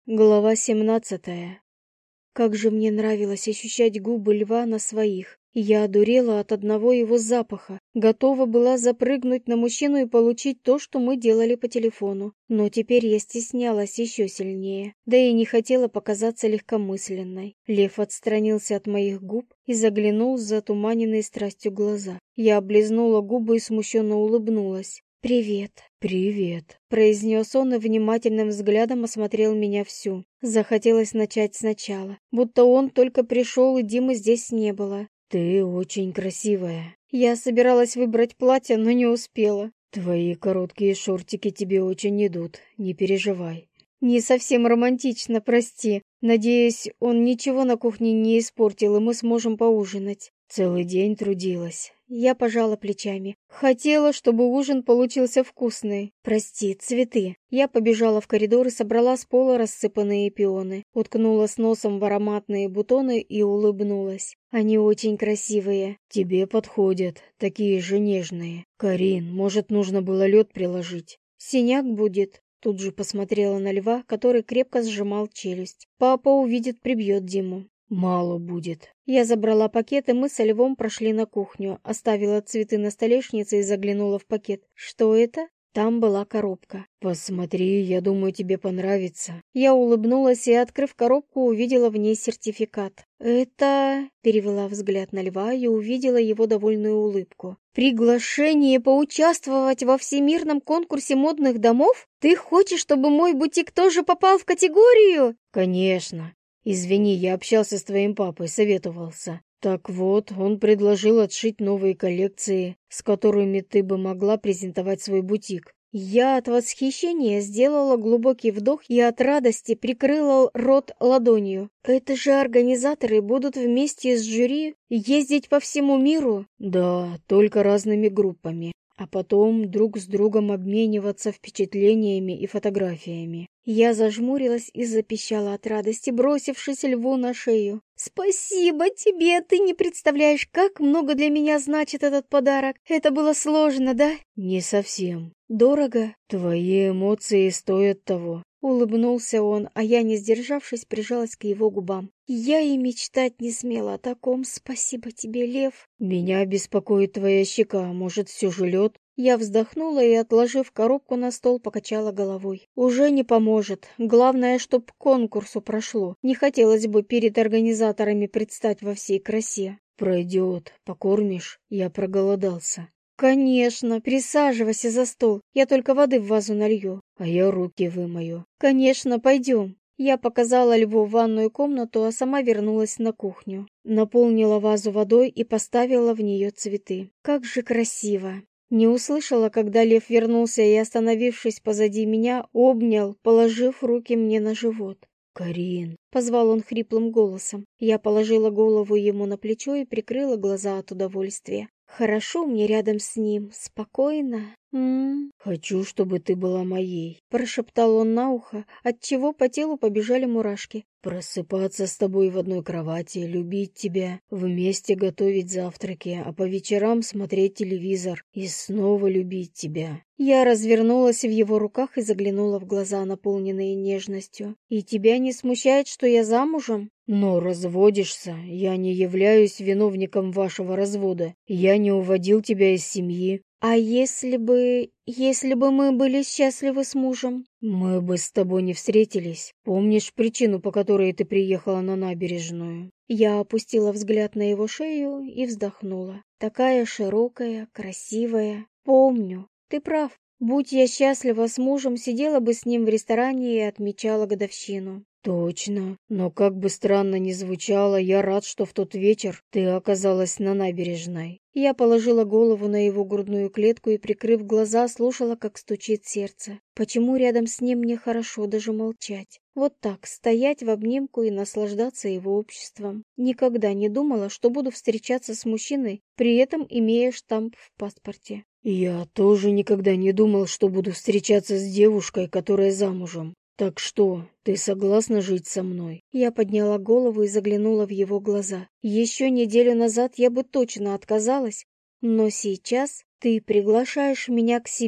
Глава 17. Как же мне нравилось ощущать губы льва на своих. Я одурела от одного его запаха, готова была запрыгнуть на мужчину и получить то, что мы делали по телефону. Но теперь я стеснялась еще сильнее, да и не хотела показаться легкомысленной. Лев отстранился от моих губ и заглянул в затуманенные страстью глаза. Я облизнула губы и смущенно улыбнулась. «Привет». «Привет», — произнес он и внимательным взглядом осмотрел меня всю. Захотелось начать сначала, будто он только пришел и Димы здесь не было. «Ты очень красивая». Я собиралась выбрать платье, но не успела. «Твои короткие шортики тебе очень идут, не переживай». «Не совсем романтично, прости. Надеюсь, он ничего на кухне не испортил, и мы сможем поужинать». «Целый день трудилась». Я пожала плечами. Хотела, чтобы ужин получился вкусный. «Прости, цветы». Я побежала в коридор и собрала с пола рассыпанные пионы. Уткнулась носом в ароматные бутоны и улыбнулась. Они очень красивые. «Тебе подходят, такие же нежные. Карин, может, нужно было лед приложить?» «Синяк будет». Тут же посмотрела на льва, который крепко сжимал челюсть. «Папа увидит, прибьет Диму». «Мало будет». Я забрала пакет, и мы со львом прошли на кухню, оставила цветы на столешнице и заглянула в пакет. Что это? Там была коробка. «Посмотри, я думаю, тебе понравится». Я улыбнулась и, открыв коробку, увидела в ней сертификат. «Это...» — перевела взгляд на льва и увидела его довольную улыбку. «Приглашение поучаствовать во всемирном конкурсе модных домов? Ты хочешь, чтобы мой бутик тоже попал в категорию?» «Конечно. Извини, я общался с твоим папой, советовался. Так вот, он предложил отшить новые коллекции, с которыми ты бы могла презентовать свой бутик». Я от восхищения сделала глубокий вдох и от радости прикрыла рот ладонью. «Это же организаторы будут вместе с жюри ездить по всему миру?» «Да, только разными группами, а потом друг с другом обмениваться впечатлениями и фотографиями». Я зажмурилась и запищала от радости, бросившись льву на шею. «Спасибо тебе! Ты не представляешь, как много для меня значит этот подарок! Это было сложно, да?» «Не совсем. Дорого?» «Твои эмоции стоят того». Улыбнулся он, а я, не сдержавшись, прижалась к его губам. «Я и мечтать не смела о таком. Спасибо тебе, Лев». «Меня беспокоит твоя щека. Может, все же лед?» Я вздохнула и, отложив коробку на стол, покачала головой. «Уже не поможет. Главное, чтоб конкурсу прошло. Не хотелось бы перед организаторами предстать во всей красе». «Пройдет. Покормишь? Я проголодался». «Конечно. Присаживайся за стол. Я только воды в вазу налью». «А я руки вымою». «Конечно, пойдем». Я показала льву ванную комнату, а сама вернулась на кухню. Наполнила вазу водой и поставила в нее цветы. Как же красиво! Не услышала, когда лев вернулся и, остановившись позади меня, обнял, положив руки мне на живот. «Карин!» — позвал он хриплым голосом. Я положила голову ему на плечо и прикрыла глаза от удовольствия. «Хорошо мне рядом с ним, спокойно. «Хочу, чтобы ты была моей», — прошептал он на ухо, отчего по телу побежали мурашки. «Просыпаться с тобой в одной кровати, любить тебя, вместе готовить завтраки, а по вечерам смотреть телевизор и снова любить тебя». Я развернулась в его руках и заглянула в глаза, наполненные нежностью. «И тебя не смущает, что я замужем?» «Но разводишься. Я не являюсь виновником вашего развода. Я не уводил тебя из семьи». «А если бы мы были счастливы с мужем?» «Мы бы с тобой не встретились. Помнишь причину, по которой ты приехала на набережную?» Я опустила взгляд на его шею и вздохнула. Такая широкая, красивая. «Помню. Ты прав. Будь я счастлива с мужем, сидела бы с ним в ресторане и отмечала годовщину». «Точно. Но как бы странно ни звучало, я рад, что в тот вечер ты оказалась на набережной». Я положила голову на его грудную клетку и, прикрыв глаза, слушала, как стучит сердце. Почему рядом с ним мне хорошо даже молчать? Вот так, стоять в обнимку и наслаждаться его обществом. Никогда не думала, что буду встречаться с мужчиной, при этом имея штамп в паспорте. «Я тоже никогда не думал, что буду встречаться с девушкой, которая замужем. Так что, ты согласна жить со мной?» Я подняла голову и заглянула в его глаза. Еще неделю назад я бы точно отказалась, но сейчас ты приглашаешь меня к себе?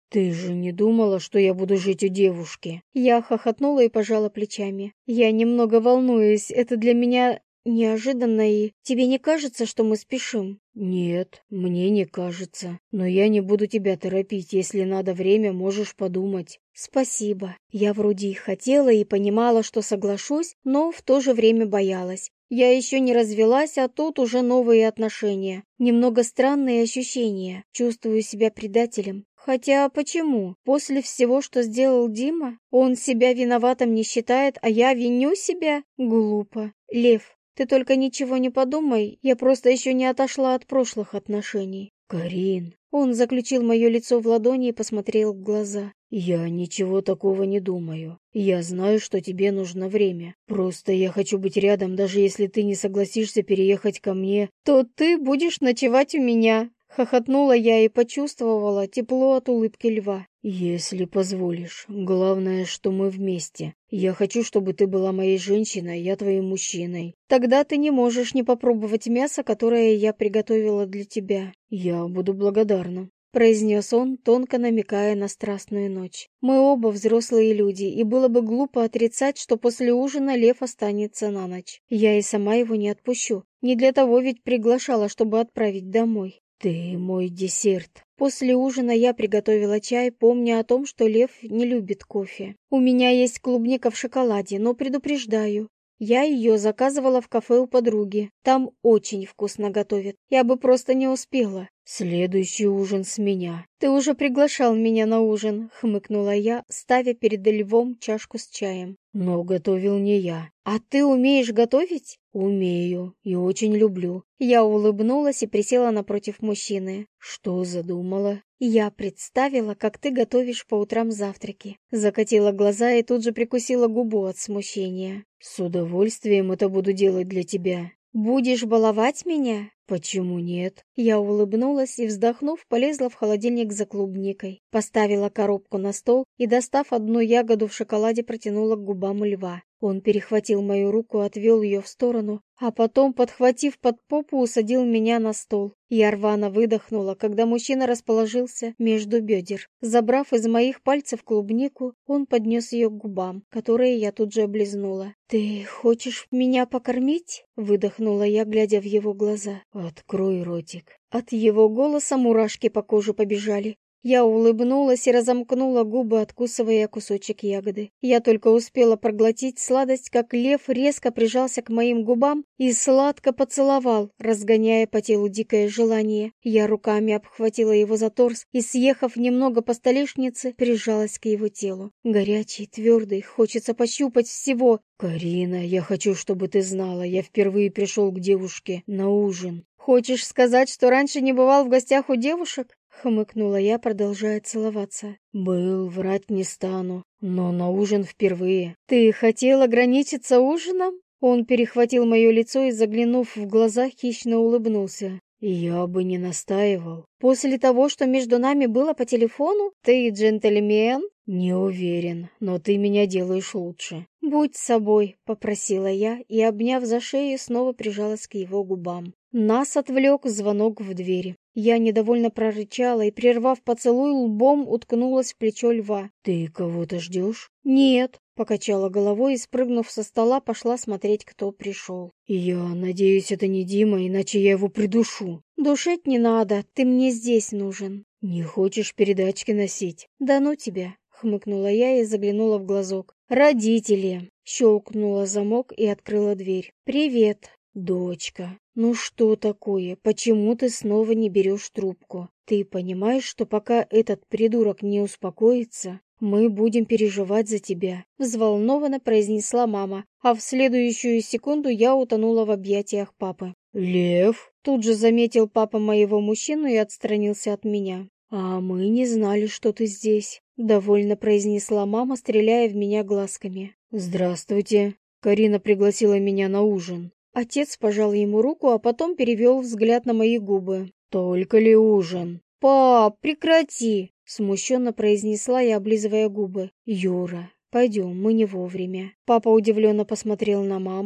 «Ты же не думала, что я буду жить у девушки?» Я хохотнула и пожала плечами. «Я немного волнуюсь, это для меня неожиданно и... Тебе не кажется, что мы спешим?» «Нет, мне не кажется. Но я не буду тебя торопить. Если надо время, можешь подумать». «Спасибо». Я вроде и хотела и понимала, что соглашусь, но в то же время боялась. Я еще не развелась, а тут уже новые отношения. Немного странные ощущения. Чувствую себя предателем. Хотя почему? После всего, что сделал Дима, он себя виноватым не считает, а я виню себя? Глупо. Лев, ты только ничего не подумай, я просто еще не отошла от прошлых отношений. Карин. Он заключил мое лицо в ладони и посмотрел в глаза. «Я ничего такого не думаю. Я знаю, что тебе нужно время. Просто я хочу быть рядом, даже если ты не согласишься переехать ко мне, то ты будешь ночевать у меня». Хохотнула я и почувствовала тепло от улыбки льва. «Если позволишь. Главное, что мы вместе. Я хочу, чтобы ты была моей женщиной, я твоим мужчиной. Тогда ты не можешь не попробовать мясо, которое я приготовила для тебя. Я буду благодарна», — произнес он, тонко намекая на страстную ночь. «Мы оба взрослые люди, и было бы глупо отрицать, что после ужина Лев останется на ночь. Я и сама его не отпущу. Не для того ведь приглашала, чтобы отправить домой». «Ты мой десерт». После ужина я приготовила чай, помня о том, что Лев не любит кофе. У меня есть клубника в шоколаде, но предупреждаю. Я ее заказывала в кафе у подруги. Там очень вкусно готовят. Я бы просто не успела. «Следующий ужин с меня». «Ты уже приглашал меня на ужин», — хмыкнула я, ставя перед Львом чашку с чаем. «Но готовил не я». «А ты умеешь готовить?» «Умею и очень люблю». Я улыбнулась и присела напротив мужчины. «Что задумала?» «Я представила, как ты готовишь по утрам завтраки». Закатила глаза и тут же прикусила губу от смущения. «С удовольствием это буду делать для тебя». «Будешь баловать меня?» «Почему нет?» Я улыбнулась и, вздохнув, полезла в холодильник за клубникой. Поставила коробку на стол и, достав одну ягоду в шоколаде, протянула к губам Льва. Он перехватил мою руку, отвел ее в сторону, а потом, подхватив под попу, усадил меня на стол. Я рвано выдохнула, когда мужчина расположился между бедер. Забрав из моих пальцев клубнику, он поднес ее к губам, которые я тут же облизнула. «Ты хочешь меня покормить?» — выдохнула я, глядя в его глаза. «Открой ротик». От его голоса мурашки по коже побежали. Я улыбнулась и разомкнула губы, откусывая кусочек ягоды. Я только успела проглотить сладость, как Лев резко прижался к моим губам и сладко поцеловал, разгоняя по телу дикое желание. Я руками обхватила его за торс и, съехав немного по столешнице, прижалась к его телу. Горячий, твердый, хочется пощупать всего. «Карина, я хочу, чтобы ты знала, я впервые пришел к девушке на ужин». «Хочешь сказать, что раньше не бывал в гостях у девушек?» — хмыкнула я, продолжая целоваться. «Был, врать не стану, но на ужин впервые». «Ты хотел ограничиться ужином?» Он перехватил мое лицо и, заглянув в глаза, хищно улыбнулся. «Я бы не настаивал». «После того, что между нами было по телефону? Ты джентльмен?» «Не уверен, но ты меня делаешь лучше». «Будь собой», — попросила я и, обняв за шею, снова прижалась к его губам. Нас отвлек звонок в двери. Я недовольно прорычала и, прервав поцелуй, лбом уткнулась в плечо Льва. «Ты кого-то ждешь?» «Нет», — покачала головой и, спрыгнув со стола, пошла смотреть, кто пришел. «Я надеюсь, это не Дима, иначе я его придушу». «Душить не надо, ты мне здесь нужен». «Не хочешь передачки носить?» «Да ну тебя», — хмыкнула я и заглянула в глазок. «Родители!» — щелкнула замок и открыла дверь. «Привет!» «Дочка, ну что такое? Почему ты снова не берешь трубку? Ты понимаешь, что пока этот придурок не успокоится, мы будем переживать за тебя?» Взволнованно произнесла мама, а в следующую секунду я утонула в объятиях папы. «Лев!» — тут же заметил папа моего мужчину и отстранился от меня. «А мы не знали, что ты здесь», — довольно произнесла мама, стреляя в меня глазками. «Здравствуйте. Карина пригласила меня на ужин». Отец пожал ему руку, а потом перевел взгляд на мои губы. «Только ли ужин?» «Пап, прекрати!» — смущенно произнесла я, облизывая губы. «Юра, пойдем, мы не вовремя». Папа удивленно посмотрел на маму,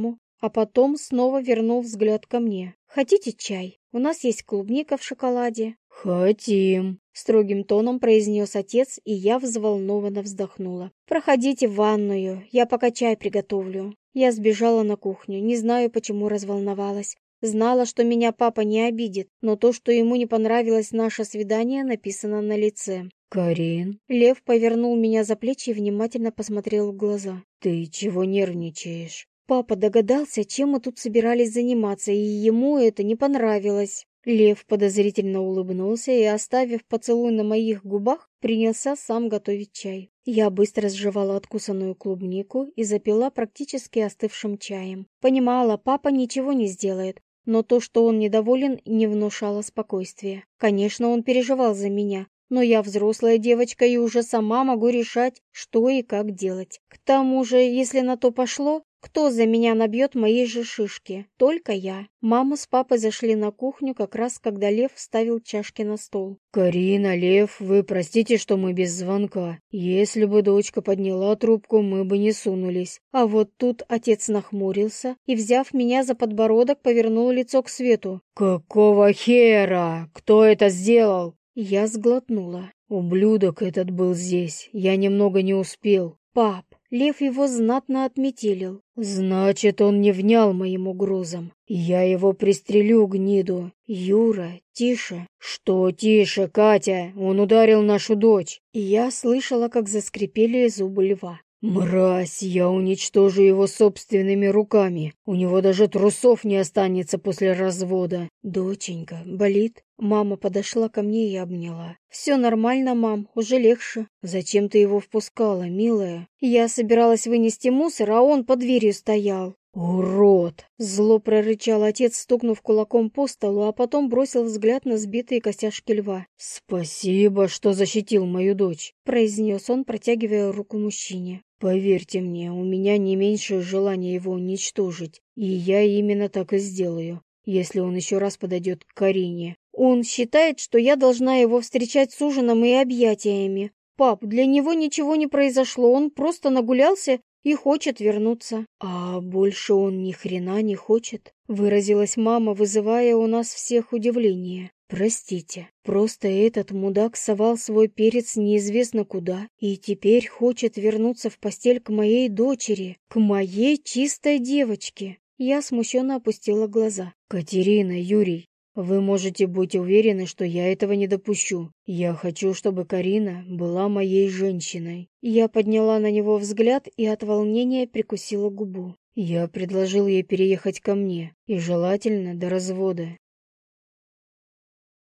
а потом снова вернул взгляд ко мне. «Хотите чай? У нас есть клубника в шоколаде». «Хотим», — строгим тоном произнес отец, и я взволнованно вздохнула. «Проходите в ванную, я пока чай приготовлю». Я сбежала на кухню, не знаю, почему разволновалась. Знала, что меня папа не обидит, но то, что ему не понравилось наше свидание, написано на лице. «Карин, Лев повернул меня за плечи и внимательно посмотрел в глаза. ты чего нервничаешь?» Папа догадался, чем мы тут собирались заниматься, и ему это не понравилось. Лев подозрительно улыбнулся и, оставив поцелуй на моих губах, принялся сам готовить чай. Я быстро сживала откусанную клубнику и запила практически остывшим чаем. Понимала, папа ничего не сделает, но то, что он недоволен, не внушало спокойствия. Конечно, он переживал за меня, но я взрослая девочка и уже сама могу решать, что и как делать. К тому же, если на то пошло, кто за меня набьет мои же шишки? Только я. Мама с папой зашли на кухню как раз, когда Лев ставил чашки на стол. «Карина, Лев, вы простите, что мы без звонка. Если бы дочка подняла трубку, мы бы не сунулись». А вот тут отец нахмурился и, взяв меня за подбородок, повернул лицо к свету. «Какого хера? Кто это сделал?» Я сглотнула. «Ублюдок этот был здесь. Я немного не успел». «Пап, Лев его знатно отметелил». «Значит, он не внял моим угрозам. Я его пристрелю, гниду». «Юра, тише». «Что тише, Катя? Он ударил нашу дочь». И я слышала, как заскрипели зубы льва. «Мразь, я уничтожу его собственными руками. У него даже трусов не останется после развода». «Доченька, болит?» Мама подошла ко мне и обняла. «Все нормально, мам, уже легче». «Зачем ты его впускала, милая?» «Я собиралась вынести мусор, а он под дверью стоял». «Урод!» — зло прорычал отец, стукнув кулаком по столу, а потом бросил взгляд на сбитые костяшки льва. «Спасибо, что защитил мою дочь», — произнес он, протягивая руку мужчине. «Поверьте мне, у меня не меньшее желание его уничтожить, и я именно так и сделаю, если он еще раз подойдет к Карине». «Он считает, что я должна его встречать с ужином и объятиями. Пап, для него ничего не произошло, он просто нагулялся и хочет вернуться». «А больше он ни хрена не хочет», — выразилась мама, вызывая у нас всех удивление. «Простите, просто этот мудак совал свой перец неизвестно куда и теперь хочет вернуться в постель к моей дочери, к моей чистой девочке». Я смущенно опустила глаза. «Катерина, Юрий, вы можете быть уверены, что я этого не допущу. Я хочу, чтобы Карина была моей женщиной». Я подняла на него взгляд и от волнения прикусила губу. Я предложил ей переехать ко мне, и желательно до развода.